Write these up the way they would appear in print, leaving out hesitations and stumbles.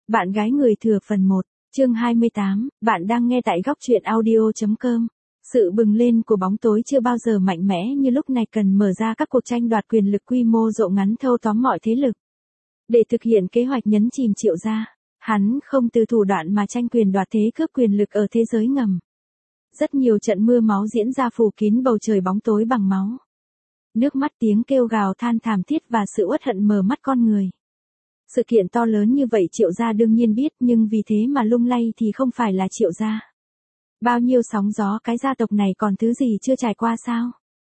Bạn gái người thừa phần 1, chương 28, bạn đang nghe tại góc truyện audio.com. Sự bừng lên của bóng tối chưa bao giờ mạnh mẽ như lúc này, cần mở ra các cuộc tranh đoạt quyền lực quy mô rộng ngắn thâu tóm mọi thế lực. Để thực hiện kế hoạch nhấn chìm Triệu gia, hắn không từ thủ đoạn mà tranh quyền đoạt thế cướp quyền lực ở thế giới ngầm. Rất nhiều trận mưa máu diễn ra phủ kín bầu trời bóng tối bằng máu. Nước mắt, tiếng kêu gào than thảm thiết và sự uất hận mờ mắt con người. Sự kiện to lớn như vậy Triệu gia đương nhiên biết, nhưng vì thế mà lung lay thì không phải là Triệu gia. Bao nhiêu sóng gió cái gia tộc này còn thứ gì chưa trải qua sao?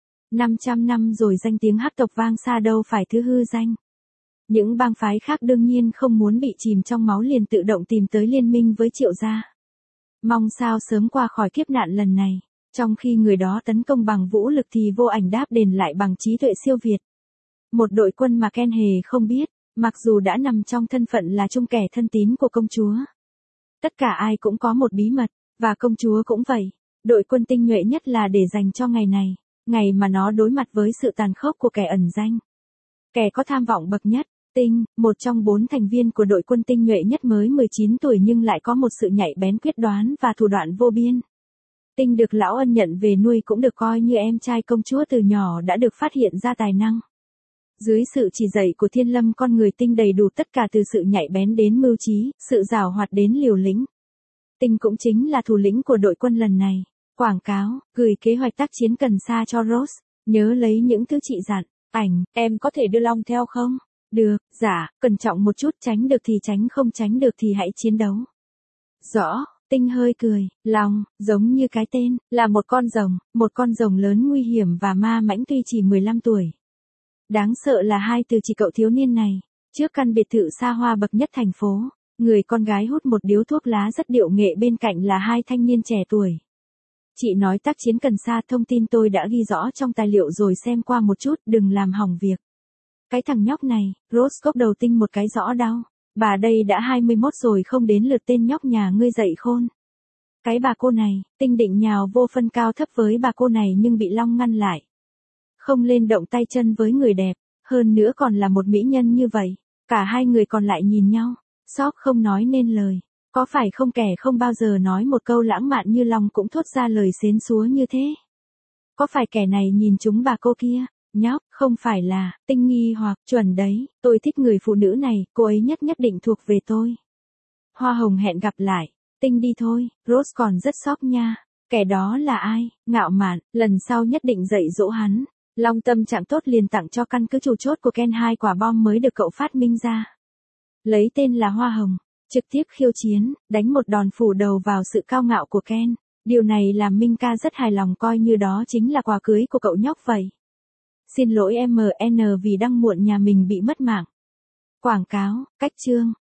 500 năm rồi danh tiếng hắc tộc vang xa đâu phải thứ hư danh. Những bang phái khác đương nhiên không muốn bị chìm trong máu liền tự động tìm tới liên minh với Triệu gia. Mong sao sớm qua khỏi kiếp nạn lần này, trong khi người đó tấn công bằng vũ lực thì vô ảnh đáp đền lại bằng trí tuệ siêu việt. Một đội quân mà Ken hề không biết, mặc dù đã nằm trong thân phận là chung kẻ thân tín của công chúa. Tất cả ai cũng có một bí mật, và công chúa cũng vậy. Đội quân tinh nhuệ nhất là để dành cho ngày này, ngày mà nó đối mặt với sự tàn khốc của kẻ ẩn danh. Kẻ có tham vọng bậc nhất, Tinh, một trong 4 thành viên của đội quân tinh nhuệ nhất, mới 19 tuổi nhưng lại có một sự nhạy bén quyết đoán và thủ đoạn vô biên. Tinh được lão ân nhận về nuôi, cũng được coi như em trai công chúa, từ nhỏ đã được phát hiện ra tài năng. Dưới sự chỉ dạy của Thiên Lâm, con người Tinh đầy đủ tất cả từ sự nhạy bén đến mưu trí, sự giàu hoạt đến liều lĩnh. Tinh cũng chính là thủ lĩnh của đội quân lần này. Quảng cáo, gửi kế hoạch tác chiến cần sa cho Rose, nhớ lấy những thứ chị dặn. Ảnh, em có thể đưa Long theo không? Được, dạ, cẩn trọng một chút, tránh được thì tránh, không tránh được thì hãy chiến đấu. Rõ. Tinh hơi cười. Long, giống như cái tên, là một con rồng lớn nguy hiểm và ma mãnh, tuy chỉ 15 tuổi. Đáng sợ là hai từ chỉ cậu thiếu niên này, trước căn biệt thự xa hoa bậc nhất thành phố, người con gái hút một điếu thuốc lá rất điệu nghệ, bên cạnh là hai thanh niên trẻ tuổi. Chị nói tác chiến cần sa, thông tin tôi đã ghi rõ trong tài liệu rồi, xem qua một chút, đừng làm hỏng việc. Cái thằng nhóc này, Rose gốc đầu Tinh một cái rõ đau. Bà đây đã 21 rồi, không đến lượt tên nhóc nhà ngươi dạy khôn. Cái bà cô này, Tinh định nhào vô phân cao thấp với bà cô này nhưng bị Long ngăn lại. Không lên động tay chân với người đẹp, hơn nữa còn là một mỹ nhân như vậy. Cả hai người còn lại nhìn nhau, sốc không nói nên lời. Có phải không, kẻ không bao giờ nói một câu lãng mạn như Long cũng thốt ra lời xến xúa như thế? Có phải kẻ này nhìn trúng bà cô kia? Nhóc, không phải là, Tinh nghi hoặc, chuẩn đấy, tôi thích người phụ nữ này, cô ấy nhất định thuộc về tôi. Hoa hồng, hẹn gặp lại. Tinh đi thôi. Rose còn rất sốc nha. Kẻ đó là ai? Ngạo mạn, lần sau nhất định dạy dỗ hắn. Long tâm trạng tốt liền tặng cho căn cứ chủ chốt của Ken 2 quả bom mới được cậu phát minh ra. Lấy tên là Hoa hồng, trực tiếp khiêu chiến, đánh một đòn phủ đầu vào sự cao ngạo của Ken. Điều này làm Minka rất hài lòng, coi như đó chính là quà cưới của cậu nhóc vậy. Xin lỗi MN vì đăng muộn, nhà mình bị mất mạng. Quảng cáo, cách chương.